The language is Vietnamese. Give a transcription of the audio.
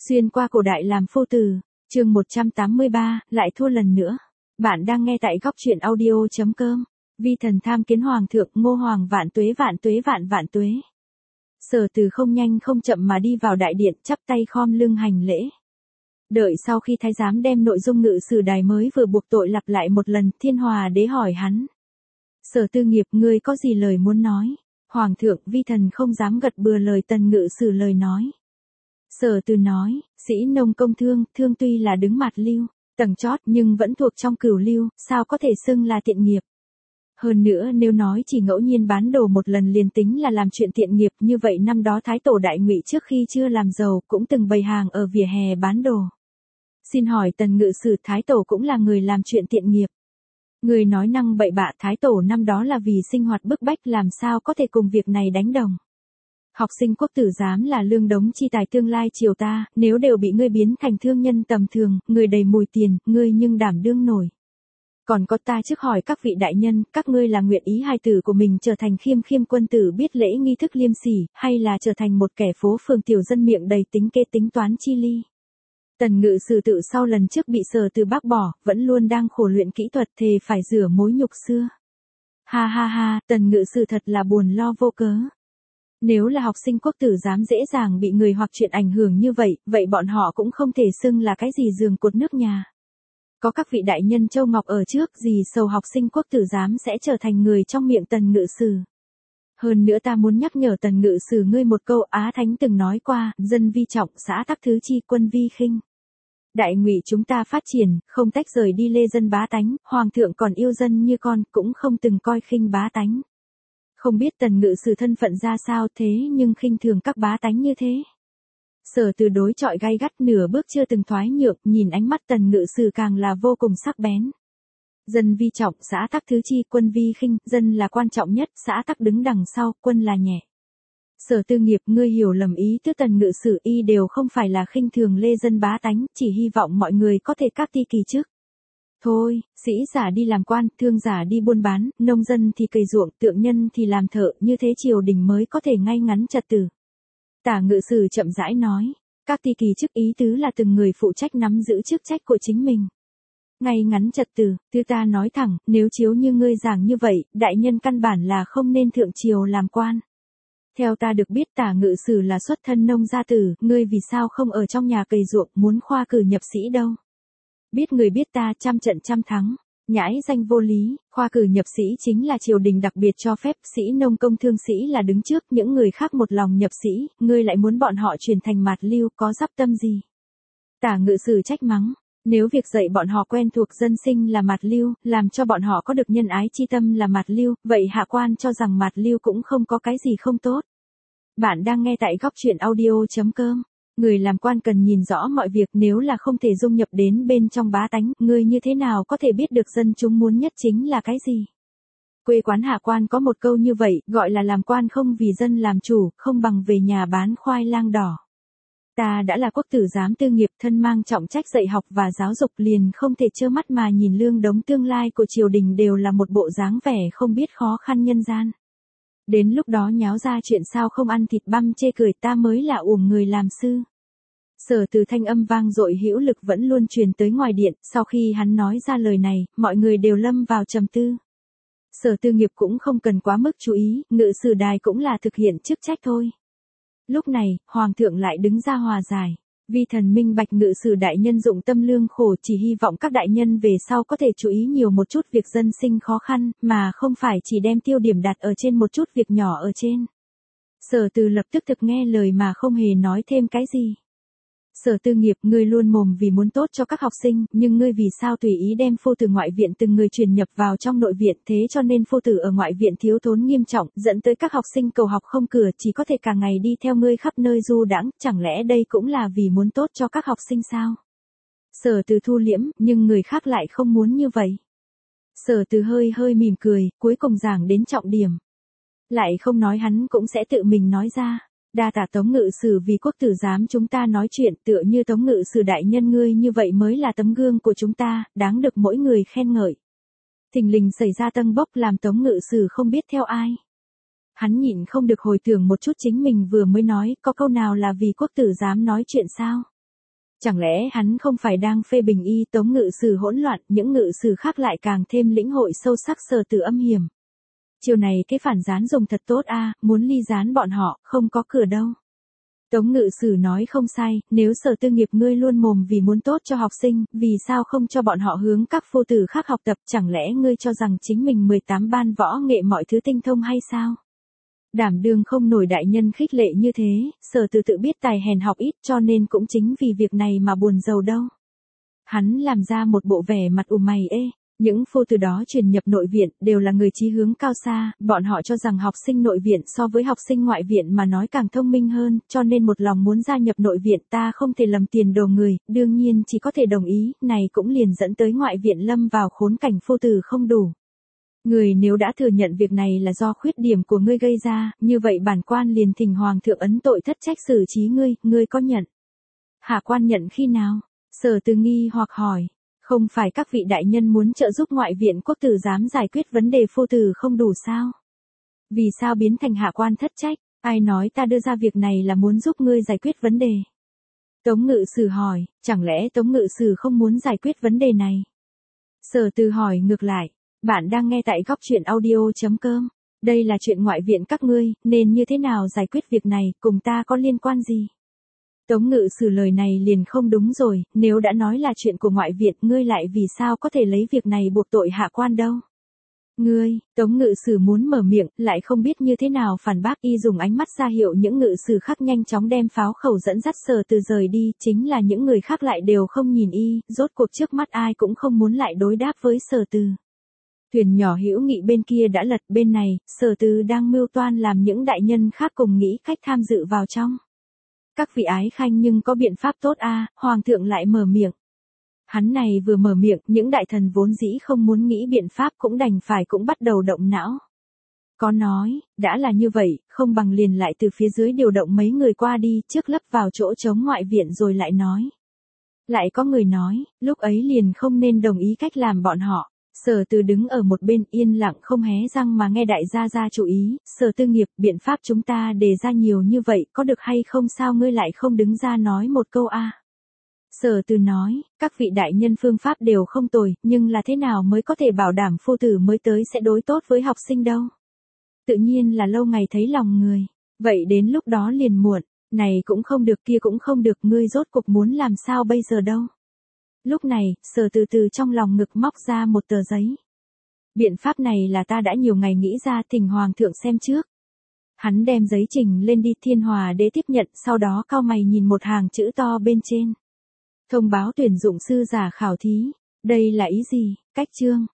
Xuyên qua cổ đại làm phu tử, chương 183, lại thua lần nữa. Bạn đang nghe tại góc truyện audio.com. Vi thần tham kiến hoàng thượng, Ngô Hoàng vạn tuế vạn tuế vạn vạn tuế. Sở Từ không nhanh không chậm mà đi vào đại điện, chắp tay khom lưng hành lễ. Đợi sau khi thái giám đem nội dung ngự sử đài mới vừa buộc tội lặp lại một lần, Thiên Hòa đế hỏi hắn. Sở Tư Nghiệp, ngươi có gì lời muốn nói? Hoàng thượng, vi thần không dám gật bừa lời. Tần ngự sử lời nói. Sở Từ nói, sĩ nông công thương tuy là đứng mặt lưu, tầng chót nhưng vẫn thuộc trong cửu lưu, sao có thể xưng là tiện nghiệp. Hơn nữa nếu nói chỉ ngẫu nhiên bán đồ một lần liền tính là làm chuyện tiện nghiệp, như vậy năm đó Thái Tổ Đại Ngụy trước khi chưa làm giàu cũng từng bày hàng ở vỉa hè bán đồ. Xin hỏi Tần ngự sử, Thái Tổ cũng là người làm chuyện tiện nghiệp. Người nói năng bậy bạ, Thái Tổ năm đó là vì sinh hoạt bức bách, làm sao có thể cùng việc này đánh đồng. Học sinh quốc tử giám là lương đống chi tài tương lai triều ta, nếu đều bị ngươi biến thành thương nhân tầm thường, người đầy mùi tiền, ngươi nhưng đảm đương nổi. Còn có ta trước hỏi các vị đại nhân, các ngươi là nguyện ý hài tử của mình trở thành khiêm khiêm quân tử biết lễ nghi thức liêm sỉ, hay là trở thành một kẻ phố phường tiểu dân miệng đầy tính kế tính toán chi ly. Tần ngự sử tự sau lần trước bị Sở Từ bác bỏ, vẫn luôn đang khổ luyện kỹ thuật, thề phải rửa mối nhục xưa. Ha ha ha, Tần ngự sử thật là buồn lo vô cớ. Nếu là học sinh quốc tử giám dễ dàng bị người hoặc chuyện ảnh hưởng như vậy, vậy bọn họ cũng không thể xưng là cái gì giường cột nước nhà. Có các vị đại nhân Châu Ngọc ở trước, gì sầu học sinh quốc tử giám sẽ trở thành người trong miệng Tần ngự sử. Hơn nữa ta muốn nhắc nhở Tần ngự sử ngươi một câu, Á Thánh từng nói qua, dân vi trọng, xã tắc thứ chi, quân vi khinh. Đại Ngụy chúng ta phát triển, không tách rời đi lê dân bá tánh, hoàng thượng còn yêu dân như con, cũng không từng coi khinh bá tánh. Không biết Tần ngự sử thân phận ra sao thế nhưng khinh thường các bá tánh như thế. Sở Từ đối chọi gay gắt, nửa bước chưa từng thoái nhượng, nhìn ánh mắt Tần ngự sử càng là vô cùng sắc bén. Dân vi trọng, xã tắc thứ chi, quân vi khinh, dân là quan trọng nhất, xã tắc đứng đằng sau, quân là nhẹ. Sở Tư Nghiệp, ngươi hiểu lầm ý tứ Tần ngự sử, y đều không phải là khinh thường lê dân bá tánh, chỉ hy vọng mọi người có thể các ti kỳ trước. Thôi, sĩ giả đi làm quan, thương giả đi buôn bán, nông dân thì cày ruộng, tượng nhân thì làm thợ, như thế triều đình mới có thể ngay ngắn trật tự. Tả ngự sử chậm rãi nói, các ti kỳ chức ý tứ là từng người phụ trách nắm giữ chức trách của chính mình. Ngay ngắn trật tự, tư ta nói thẳng, nếu chiếu như ngươi giảng như vậy, đại nhân căn bản là không nên thượng triều làm quan. Theo ta được biết Tả ngự sử là xuất thân nông gia tử, ngươi vì sao không ở trong nhà cày ruộng, muốn khoa cử nhập sĩ đâu. Biết người biết ta, trăm trận trăm thắng, nhãi danh vô lý, khoa cử nhập sĩ chính là triều đình đặc biệt cho phép, sĩ nông công thương sĩ là đứng trước, những người khác một lòng nhập sĩ, ngươi lại muốn bọn họ chuyển thành mạt lưu, có dắp tâm gì. Tả ngự sử trách mắng, nếu việc dạy bọn họ quen thuộc dân sinh là mạt lưu, làm cho bọn họ có được nhân ái chi tâm là mạt lưu, vậy hạ quan cho rằng mạt lưu cũng không có cái gì không tốt. Bạn đang nghe tại góc truyện audio.com. Người làm quan cần nhìn rõ mọi việc, nếu là không thể dung nhập đến bên trong bá tánh, ngươi như thế nào có thể biết được dân chúng muốn nhất chính là cái gì. Quê quán hạ quan có một câu như vậy, gọi là làm quan không vì dân làm chủ, không bằng về nhà bán khoai lang đỏ. Ta đã là quốc tử giám tư nghiệp, thân mang trọng trách dạy học và giáo dục, liền không thể trơ mắt mà nhìn lương đống tương lai của triều đình đều là một bộ dáng vẻ không biết khó khăn nhân gian. Đến lúc đó nháo ra chuyện sao không ăn thịt băm chê cười, ta mới là uổng người làm sư. Sở Từ thanh âm vang dội hữu lực vẫn luôn truyền tới ngoài điện, sau khi hắn nói ra lời này, mọi người đều lâm vào trầm tư. Sở Tư Nghiệp cũng không cần quá mức chú ý, ngự sử đài cũng là thực hiện chức trách thôi. Lúc này, Hoàng thượng lại đứng ra hòa giải. Vi thần minh bạch ngự sử đại nhân dụng tâm lương khổ, chỉ hy vọng các đại nhân về sau có thể chú ý nhiều một chút việc dân sinh khó khăn, mà không phải chỉ đem tiêu điểm đặt ở trên một chút việc nhỏ ở trên. Sở Từ lập tức thực nghe lời mà không hề nói thêm cái gì. Sở Tư Nghiệp, ngươi luôn mồm vì muốn tốt cho các học sinh, nhưng ngươi vì sao tùy ý đem phu tử ngoại viện từng người truyền nhập vào trong nội viện, thế cho nên phu tử ở ngoại viện thiếu thốn nghiêm trọng, dẫn tới các học sinh cầu học không cửa, chỉ có thể cả ngày đi theo ngươi khắp nơi du đãng, chẳng lẽ đây cũng là vì muốn tốt cho các học sinh sao? Sở Từ thu liễm, nhưng người khác lại không muốn như vậy. Sở Từ hơi hơi mỉm cười, cuối cùng giảng đến trọng điểm. Lại không nói hắn cũng sẽ tự mình nói ra. Đa tạ Tống ngự sử vì quốc tử giám chúng ta nói chuyện, tựa như Tống ngự sử đại nhân ngươi như vậy mới là tấm gương của chúng ta, đáng được mỗi người khen ngợi. Thình lình xảy ra tâng bốc làm Tống ngự sử không biết theo ai. Hắn nhịn không được hồi tưởng một chút chính mình vừa mới nói, có câu nào là vì quốc tử giám nói chuyện sao? Chẳng lẽ hắn không phải đang phê bình y Tống Ngự Sử hỗn loạn, những ngự sử khác lại càng thêm lĩnh hội sâu sắc Sở Từ âm hiểm. Chiều này cái phản gián dùng thật tốt a, muốn ly gián bọn họ, không có cửa đâu. Tống Ngự Sử nói không sai, nếu Sở Tư nghiệp ngươi luôn mồm vì muốn tốt cho học sinh, vì sao không cho bọn họ hướng các phu tử khác học tập, chẳng lẽ ngươi cho rằng chính mình 18 ban võ nghệ mọi thứ tinh thông hay sao? Đảm đương không nổi đại nhân khích lệ như thế, Sở Từ tự biết tài hèn học ít cho nên cũng chính vì việc này mà buồn rầu đâu. Hắn làm ra một bộ vẻ mặt mày ê. Những phu tử đó truyền nhập nội viện đều là người chí hướng cao xa, bọn họ cho rằng học sinh nội viện so với học sinh ngoại viện mà nói càng thông minh hơn, cho nên một lòng muốn gia nhập nội viện. Ta không thể lầm tiền đồ người, đương nhiên chỉ có thể đồng ý, này cũng liền dẫn tới ngoại viện lâm vào khốn cảnh phu tử không đủ. Người nếu đã thừa nhận việc này là do khuyết điểm của ngươi gây ra, như vậy bản quan liền thỉnh hoàng thượng ấn tội thất trách xử trí ngươi có nhận? Hạ quan nhận khi nào? Sở Từ nghi hoặc hỏi. Không phải các vị đại nhân muốn trợ giúp ngoại viện quốc tử giám giải quyết vấn đề phu tử không đủ sao? Vì sao biến thành hạ quan thất trách? Ai nói ta đưa ra việc này là muốn giúp ngươi giải quyết vấn đề? Tống Ngự Sử hỏi, chẳng lẽ Tống Ngự Sử không muốn giải quyết vấn đề này? Sở Từ hỏi ngược lại, bạn đang nghe tại góc truyện audio.com. Đây là chuyện ngoại viện các ngươi, nên như thế nào giải quyết việc này, cùng ta có liên quan gì? Tống Ngự Sử lời này liền không đúng rồi, nếu đã nói là chuyện của ngoại viện, ngươi lại vì sao có thể lấy việc này buộc tội hạ quan đâu? Ngươi, Tống Ngự Sử muốn mở miệng, lại không biết như thế nào phản bác, y dùng ánh mắt ra hiệu những ngự sử khác nhanh chóng đem pháo khẩu dẫn dắt Sở Từ rời đi, chính là những người khác lại đều không nhìn y, rốt cuộc trước mắt ai cũng không muốn lại đối đáp với Sở Từ. Thuyền nhỏ hữu nghị bên kia đã lật, bên này, Sở Từ đang mưu toan làm những đại nhân khác cùng nghĩ cách tham dự vào trong. Các vị ái khanh nhưng có biện pháp tốt a, hoàng thượng lại mở miệng. Hắn này vừa mở miệng, những đại thần vốn dĩ không muốn nghĩ biện pháp cũng đành phải cũng bắt đầu động não. Có nói, đã là như vậy, không bằng liền lại từ phía dưới điều động mấy người qua đi, trước lấp vào chỗ trống ngoại viện rồi lại nói. Lại có người nói, lúc ấy liền không nên đồng ý cách làm bọn họ. Sở Từ đứng ở một bên yên lặng không hé răng mà nghe đại gia ra chú ý, Sở Tư nghiệp, biện pháp chúng ta đề ra nhiều như vậy, có được hay không sao ngươi lại không đứng ra nói một câu a? Sở Từ nói, các vị đại nhân phương pháp đều không tồi, nhưng là thế nào mới có thể bảo đảm phu tử mới tới sẽ đối tốt với học sinh đâu? Tự nhiên là lâu ngày thấy lòng người, vậy đến lúc đó liền muộn, này cũng không được kia cũng không được, ngươi rốt cuộc muốn làm sao bây giờ đâu? Lúc này, Sở Từ từ trong lòng ngực móc ra một tờ giấy. Biện pháp này là ta đã nhiều ngày nghĩ ra, thỉnh hoàng thượng xem trước. Hắn đem giấy trình lên đi, Thiên Hòa đế tiếp nhận, sau đó cau mày nhìn một hàng chữ to bên trên. Thông báo tuyển dụng sư giả khảo thí. Đây là ý gì? Cách chương.